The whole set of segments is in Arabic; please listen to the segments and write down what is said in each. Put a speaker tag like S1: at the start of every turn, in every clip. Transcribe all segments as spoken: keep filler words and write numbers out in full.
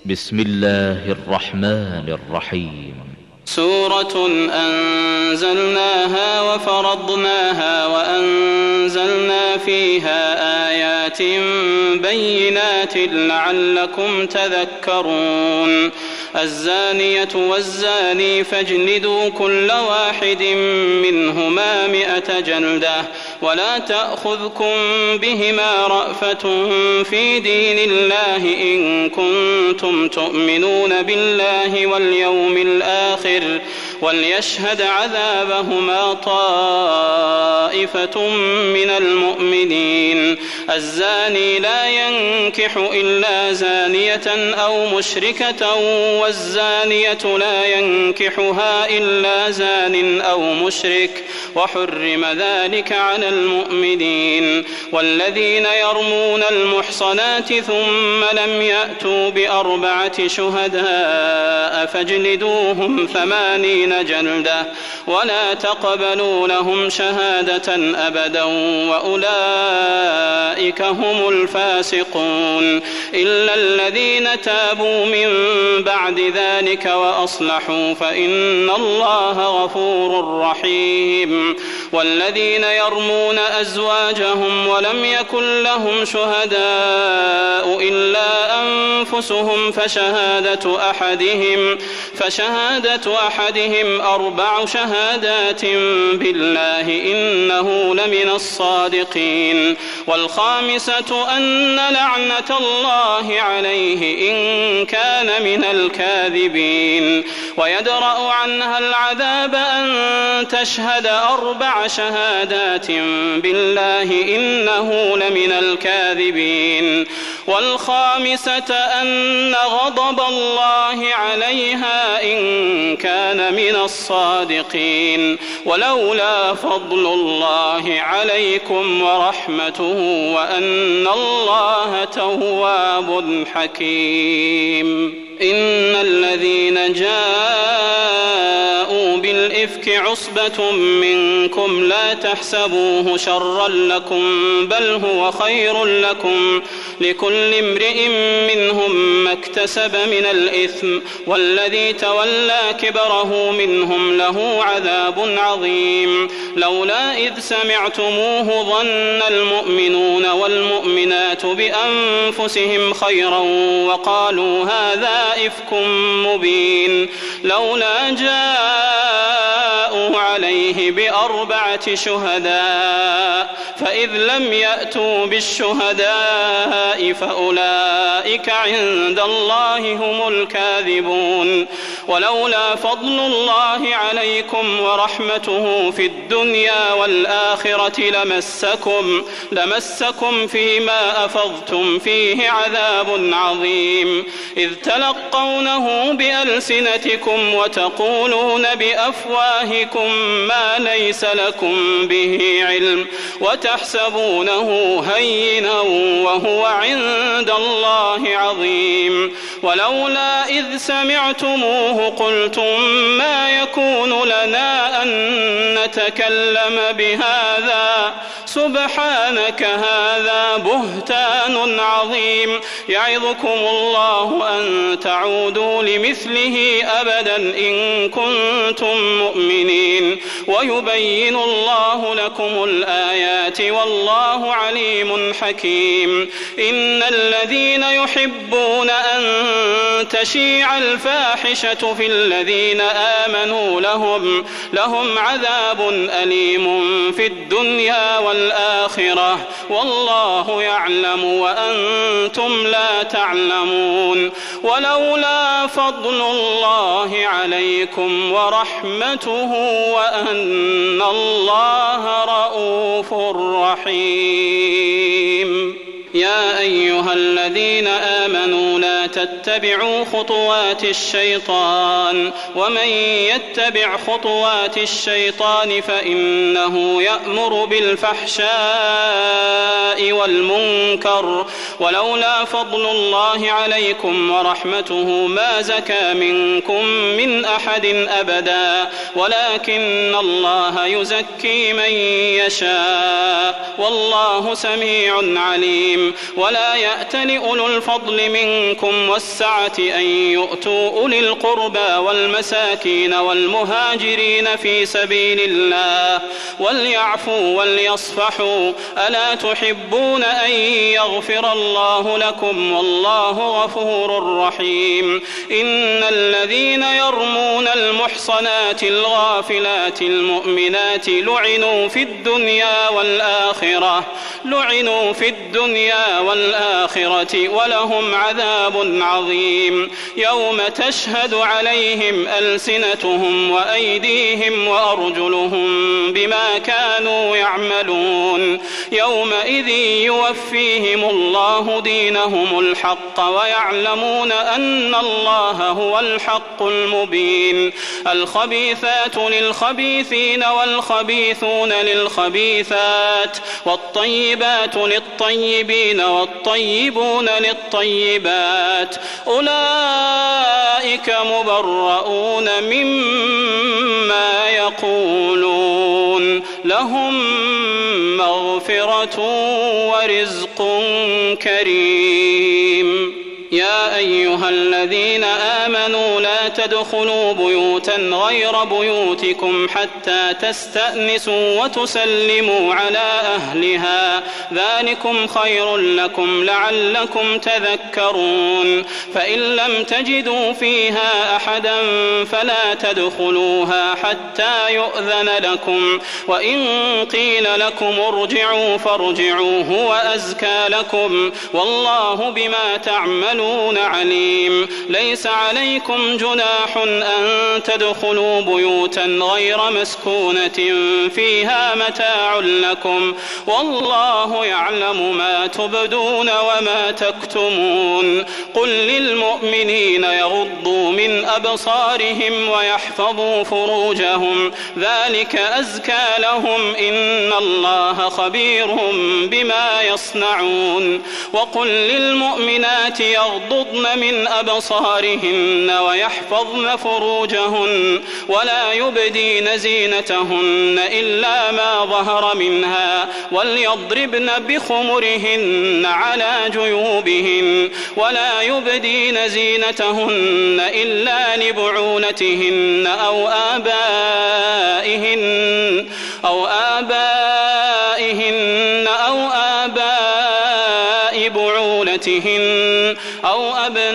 S1: بسم الله الرحمن الرحيم.
S2: سورة أنزلناها وفرضناها وأنزلنا فيها آيات بينات لعلكم تذكرون. الزانية والزاني فاجلدوا كل واحد منهما مئة جلدة ولا تأخذكم بهما رأفة في دين الله إن كنتم تؤمنون بالله واليوم الآخر وليشهد عذابهما طائفة من المؤمنين. الزاني لا ينكح إلا زانية أو مشركة والزانية لا ينكحها إلا زان أو مشرك وحرم ذلك على المؤمنين. والذين يرمون المحصنات ثم لم يأتوا بأربعة شهداء فاجلدوهم ثمانين جلدة ولا تقبلوا لهم شهادة أبدا وأولئك هم الفاسقون. إلا الذين تابوا من بعد ذلك وأصلحوا فإن الله غفور رحيم. والذين يرمون أزواجهم ولم يكن لهم شهداء إلا أنفسهم فشهادة أحدهم فشهادة أحدهم أربع شهادات بالله إنه لمن الصادقين. والخامسة أن لعنة الله عليه إن كان من الكاذبين. ويدرأ عنها العذاب أن تشهد أربع شهادات بالله إنه لمن الكاذبين. والخامسة أن غضب الله عليها إن كان من الصادقين. ولولا فضل الله عليكم ورحمته وأن الله تواب حكيم. إن الذين جاءوا بالإفك عصبة منكم لا تحسبوه شرا لكم بل هو خير لكم لكل امرئ منهم ما اكتسب من الإثم والذي تولى كبره منهم له عذاب عظيم. لولا إذ سمعتموه ظن المؤمنون والمؤمنات بأنفسهم خيرا وقالوا هذا إفك مبين. لولا جاءوا عليه بأربعة شهداء فإذ لم يأتوا بالشهداء فأولئك عند الله هم الكاذبون. ولولا فضل الله عليكم ورحمته في الدنيا والآخرة لمسكم لمسكم فيما أفضتم فيه عذاب عظيم. إذ تلقونه بألسنتكم وتقولون بأفواهكم ما ليس لكم به علم وتحسبونه هينا وهو عند الله عظيم. ولولا إذ سمعتموه قلتم ما يكون لنا أن نتكلم بهذا سبحانك هذا بهتان عظيم. يعظكم الله أن تعودوا لمثله أبدا إن كنتم مؤمنين ويبين الله لكم الآيات والله عليم حكيم. إن الذين يحبون أن تشيع الفاحشة في الذين آمنوا لهم لهم عذاب أليم في الدنيا والآخرة والله يعلم وأنتم لا تعلمون. ولولا فضل الله عليكم ورحمته وأن الله رؤوف رحيم. يا أيها الذين آمنوا لا تتبعوا خطوات الشيطان ومن يتبع خطوات الشيطان فإنه يأمر بالفحشاء والمنكر. ولولا فضل الله عليكم ورحمته ما زكى منكم من أحد أبدا ولكن الله يزكي من يشاء والله سميع عليم. عليم ولا يأتل أولو الفضل منكم والسعة أن يؤتوا أولي القربى والمساكين والمهاجرين في سبيل الله وليعفوا وليصفحوا ألا تحبون أن يغفر الله لكم والله غفور رحيم إن الذين يرمون المحصنات الغافلات المؤمنات لعنوا في الدنيا والآخرة لعنوا في الدنيا والآخرة ولهم عذاب عظيم يوم تشهد عليهم ألسنتهم وأيديهم وأرجلهم بما كانوا يعملون يومئذ يوفيهم الله دينهم الحق ويعلمون أن الله هو الحق المبين الخبيثات للخبيثين والخبيثون للخبيثات والطيبات للطيبين والطيبون للطيبات أولئك مبرؤون مما يقولون لهم مغفرة ورزق كريم يا أيها الذين آمنوا لا تدخلوا بيوتا غير بيوتكم حتى تستأنسوا وتسلموا على أهلها ذلكم خير لكم لعلكم تذكرون فإن لم تجدوا فيها أحدا فلا تدخلوها حتى يؤذن لكم وإن قيل لكم ارجعوا فارجعوا هو أزكى لكم والله بما تعملون عليم ليس عليكم جناح أن تدخلوا بيوتا غير مسكونة فيها متاع لكم والله يعلم ما تبدون وما تكتمون قل للمؤمنين يغضوا من أبصارهم ويحفظوا فروجهم ذلك أزكى لهم إن الله خبير بما يصنعون وقل للمؤمنات يغضضن من أبصارهن ويحفظن فروجهن ولا يبدين زينتهن إلا ما ظهر منها وليضربن بخمرهن على جيوبهن ولا يبدين زينتهن إلا لبعولتهن أو آبائهن أو آبائهن أو آباء بعولتهن أو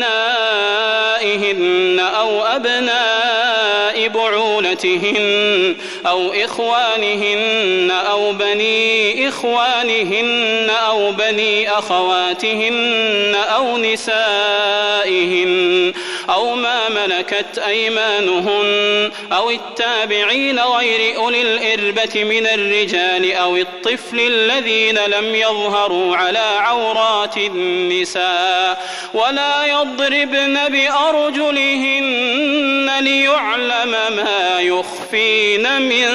S2: أبنائهن أو أبناء بعولتهن أو إخوانهن أو بني إخوانهن أو بني أخواتهن أو نسائهن أو ما ملكت أيمانهن أو التابعين غير أولي الإربة من الرجال أو الطفل الذين لم يظهروا على عورات النساء ولا يضربن بأرجلهن ليعلم ما يخفين من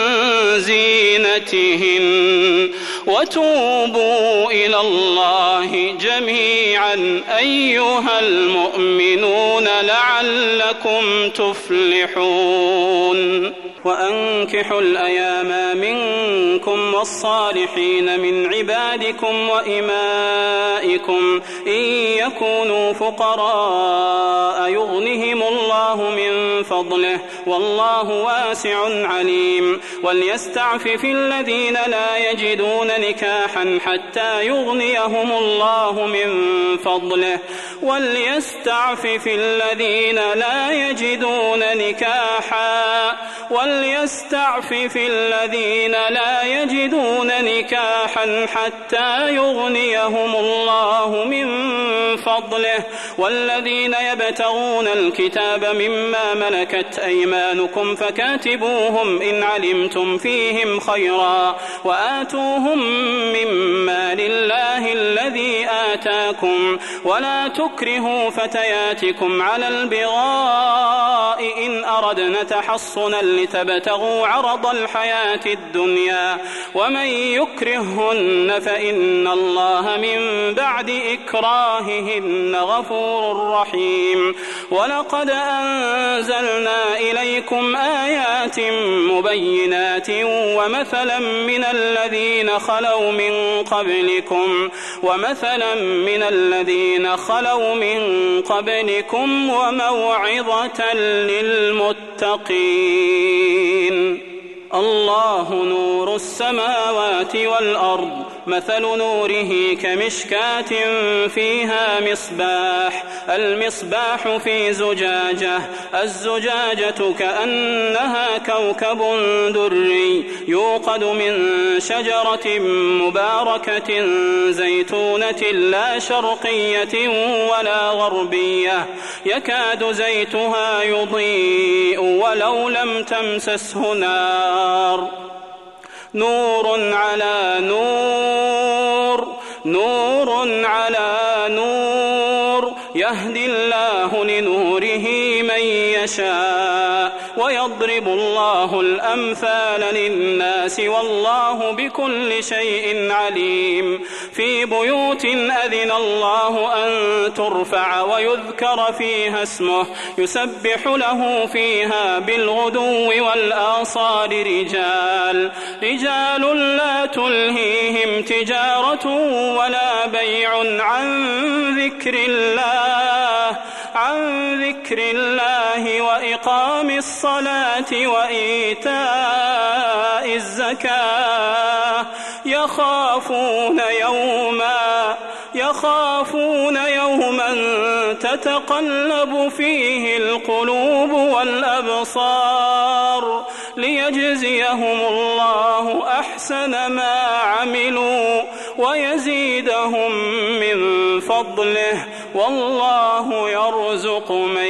S2: زينتهن وتوبوا إلى الله جميعا أيها المؤمنون لعلكم تفلحون وأنكحوا الأيام منكم والصالحين من عبادكم وإمائكم إن يكونوا فقراء يغنهم الله من فضله والله واسع عليم وليستعفف الذين لا يجدون نكاحا حتى يغنيهم الله من فضله وليستعفف الذين لا يجدون نكاحا وليستعفف الذين لا يجدون نكاحا حتى يغنيهم الله من فضله والذين يبتغون الكتاب مما ملكت أيمانكم فكاتبوهم إن علمتم فيهم خيرا وآتوهم مما لله الذي آتاكم ولا تكرهوا تكرهوا فتياتكم على البغاء إن أردنا تحصنا لتبتغوا عرض الحياة الدنيا ومن يكرههن فإن الله من بعد إكراههن غفور رحيم. ولقد أنزلنا إليكم آيات مبينات ومثلا من الذين خلوا من قبلكم ومثلا من الذين خلوا من قبلكم وموعظة للمتقين. الله نور السماوات والأرض مثل نوره كمشكاة فيها مصباح المصباح في زجاجة الزجاجة كأنها كوكب دري يوقد من شجرة مباركة زيتونة لا شرقية ولا غربية يكاد زيتها يضيء ولو لم تمسسه نار نور على نور نور على نور يهدي الله لنوره من يشاء ويضرب الله الأمثال للناس والله بكل شيء عليم. في بيوت أذن الله أن ترفع ويذكر فيها اسمه يسبح له فيها بالغدو والآصال رجال رجال لا تلهيهم تجارة ولا بيع عن ذكر الله عن ذكر الله وإقام الصلاة وإيتاء الزكاة يخافون يوما يخافون يوما تتقلب فيه القلوب والأبصار ليجزيهم الله أحسن ما عملوا ويزيدهم من فضله والله يرزق من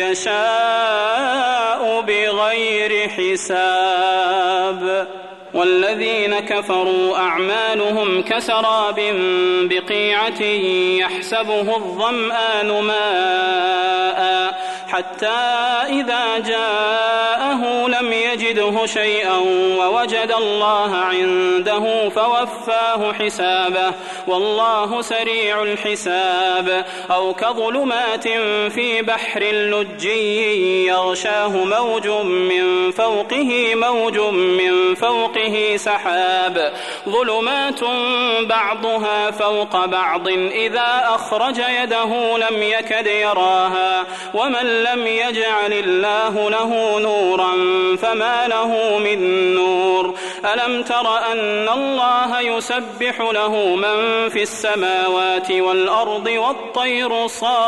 S2: يشاء بغير حساب. والذين كفروا أعمالهم كسراب بقيعة يحسبه الظمآن ماء حتى إذا جاءه لم يجده شيئا ووجد الله عنده فوفاه حسابه والله سريع الحساب. أو كظلمات في بحر لجي يغشاه موج من فوقه موج من فوقه سحاب ظلمات بعضها فوق بعض إذا أخرج يده لم يكد يراها ومن لم يجعل الله له نورا فما له من نور. ألم تر أن الله يسبح له من في السماوات والأرض والطير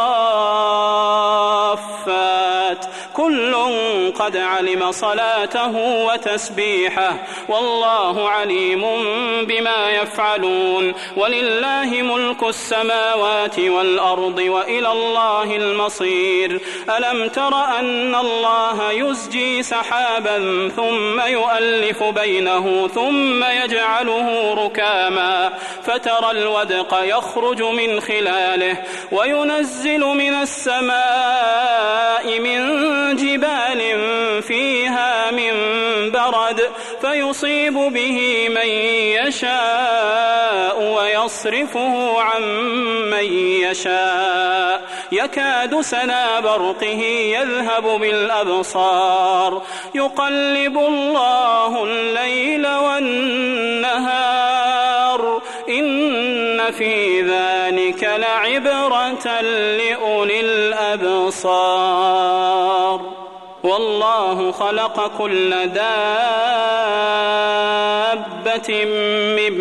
S2: صافات كل قد علم صلاته وتسبيحه والله عليم بما يفعلون. ولله ملك السماوات والأرض وإلى الله المصير. ألم تر أن الله يزجي سحابا ثم يؤلف بينه ثم يجعله ركاما فترى الودق يخرج من خلاله وينزل من السماء من جبال فيها من برد فيصيب به من يشاء ويصرفه عن من يشاء يكاد سنا برقه يذهب بالأبصار يقلب الله الليل والنهار إن في ذلك لعبرة لأولي الأبصار. والله خلق كل دابة من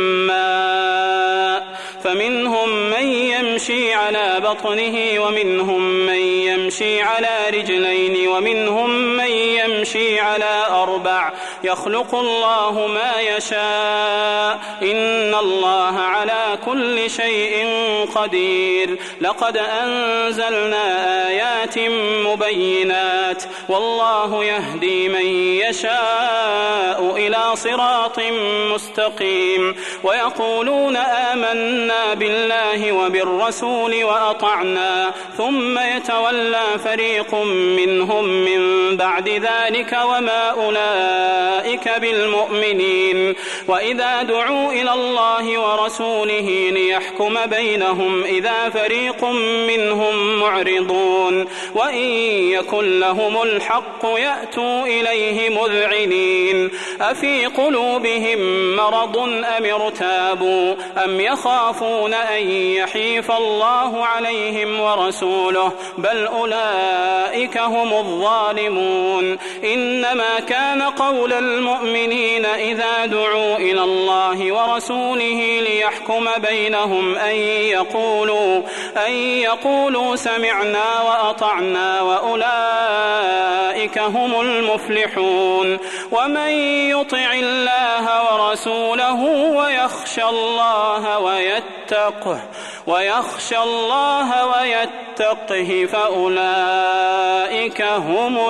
S2: ماء فمنهم من يمشي على بطنه ومنهم من يمشي على رجلين ومنهم من يمشي على أربع يخلق الله ما يشاء إن الله على كل شيء قدير. لقد أنزلنا آيات آيات مبينات والله يهدي من يشاء إلى صراط مستقيم ويقولون آمنا بالله وبالرسول وأطعنا ثم يتولى فريق منهم من بعد ذلك وما أولئك بالمؤمنين وإذا دعوا إلى الله ورسوله ليحكم بينهم إذا فريق منهم معرضون وإن يكن لهم الحق يأتوا إليه مذعنين أفي قلوبهم مرض أم ارتابوا أم يخافون أن يحيف الله عليهم ورسوله بل أولئك هم الظالمون إنما كان قول المؤمنين إذا دعوا إلى الله ورسوله ليحكم بينهم أن يقولوا, أن يقولوا سمعنا وأطعنا وأولئك هم المفلحون ومن يطع الله ورسوله ويخشى الله ويتقه ويخشى الله ويتقه فأولئك هم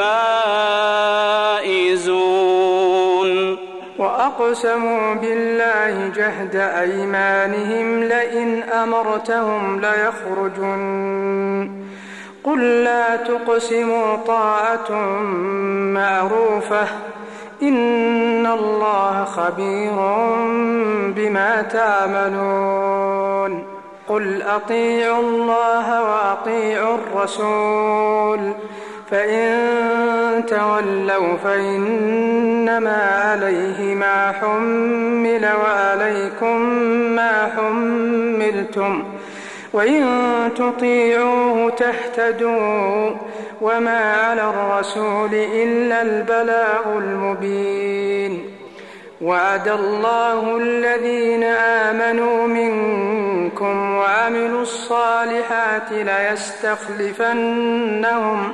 S2: الفائزون.
S3: وأقسموا بالله جهد أيمانهم لئن أمرتهم ليخرجن قل لا تقسموا طاعة معروفة إن الله خبير بما تعملون قل أطيعوا الله وأطيعوا الرسول فإن تولوا فإنما عليه ما حمل وعليكم ما حملتم وإن تطيعوه تهتدوا وما على الرسول إلا البلاغ المبين. وعد الله الذين آمنوا منكم وعملوا الصالحات ليستخلفنهم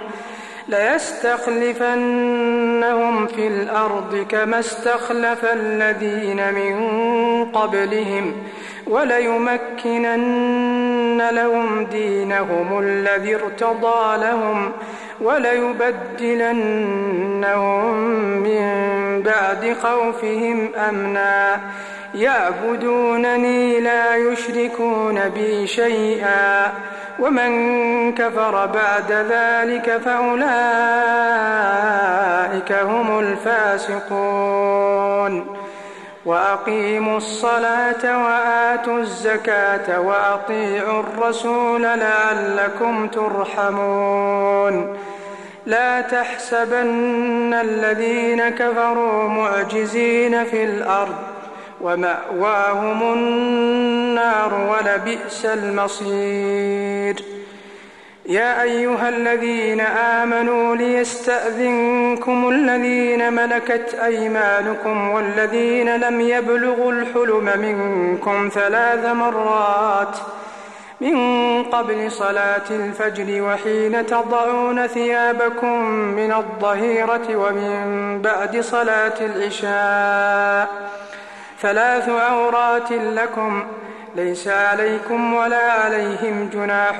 S3: ليستخلفنهم في الأرض كما استخلف الذين من قبلهم وليمكنن لهم دينهم الذي ارتضى لهم وليبدلنهم من بعد خوفهم أمنا يعبدونني لا يشركون بي شيئا ومن كفر بعد ذلك فأولئك هم الفاسقون. وأقيموا الصلاة وآتوا الزكاة وأطيعوا الرسول لعلكم ترحمون. لا تحسبن الذين كفروا معجزين في الأرض ومأواهم النار ولبئس المصير. يا أيها الذين آمنوا ليستأذنكم الذين ملكت أيمانكم والذين لم يبلغوا الحلم منكم ثلاث مرات من قبل صلاة الفجر وحين تضعون ثيابكم من الظهيرة ومن بعد صلاة العشاء ثلاث عورات لكم ليس عليكم ولا عليهم جناح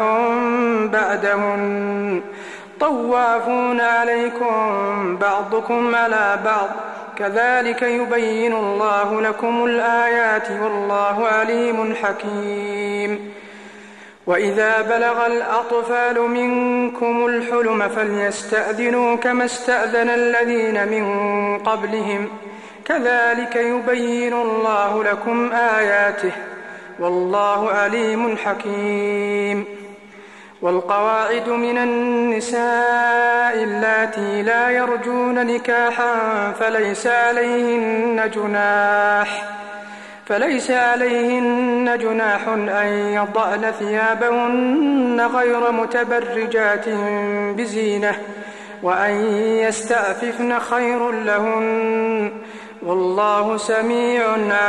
S3: بعدهن طوافون عليكم بعضكم على بعض كذلك يبين الله لكم الآيات والله عليم حكيم. وإذا بلغ الأطفال منكم الحلم فليستأذنوا كما استأذن الذين من قبلهم كذلك يبين الله لكم آياته والله عليم حكيم. والقواعد من النساء اللاتي لا يرجون نكاحا فليس عليهن جناح فليس عليهن جناح أن يضعن ثيابهن غير متبرجات بزينة وأن يستعففن خير لهن والله سميع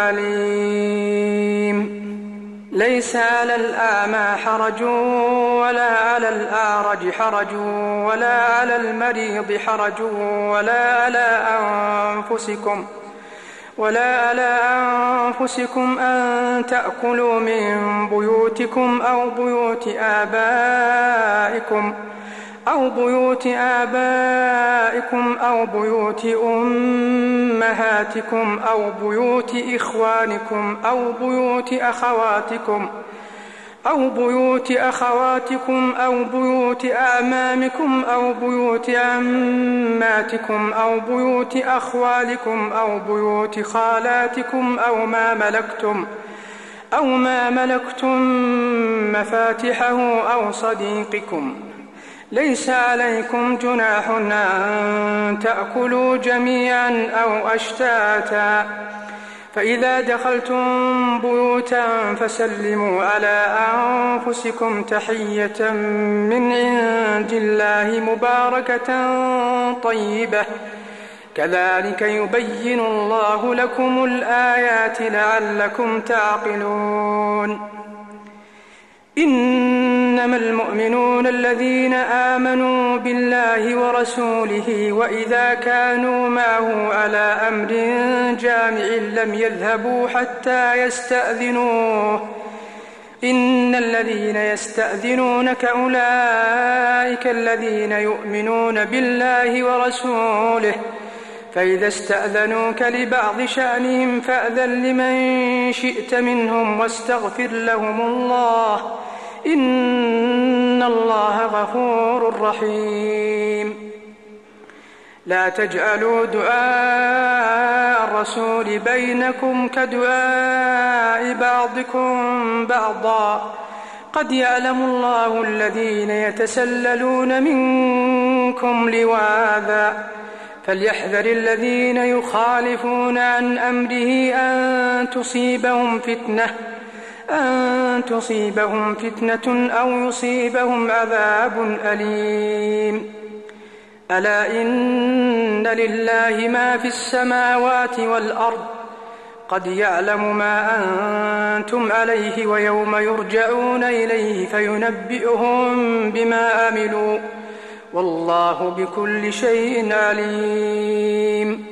S3: عليم. ليس على الأعمى حرج ولا على الأعرج حرج ولا على المريض حرج ولا على أنفسكم ولا على أنفسكم أن تأكلوا من بيوتكم أو بيوت آبائكم أو بيوت آبائكم أو بيوت أمهاتكم أو بيوت إخوانكم أو بيوت أخواتكم أو بيوت أخواتكم أو بيوت أعمامكم أو بيوت عماتكم أو بيوت أخوالكم أو بيوت خالاتكم أو ما ملكتم أو ما ملكتم مفاتحه أو صديقكم. ليس عليكم جناح أن تأكلوا جميعا أو أشتاتا، فإذا دخلتم بيوتا فسلموا على أنفسكم تحية من عند الله مباركة طيبة، كذلك يبين الله لكم الآيات لعلكم تعقلون. إنما المؤمنون الذين آمنوا بالله ورسوله وإذا كانوا معه على أمر جامع لم يذهبوا حتى يستأذنوه. إن الذين يستأذنونك أولئك الذين يؤمنون بالله ورسوله، فإذا استأذنوك لبعض شأنهم فأذن لمن شئت منهم واستغفر لهم الله، إن الله غفور رحيم. لا تجعلوا دعاء الرسول بينكم كدعاء بعضكم بعضا، قد يعلم الله الذين يتسللون منكم لواذا، فليحذر الذين يخالفون عن أمره أن تصيبهم فتنة أن تصيبهم فتنة أو يصيبهم عذاب أليم. ألا إن لله ما في السماوات والأرض، قد يعلم ما أنتم عليه ويوم يرجعون إليه فينبئهم بما عملوا، والله بكل شيء عليم.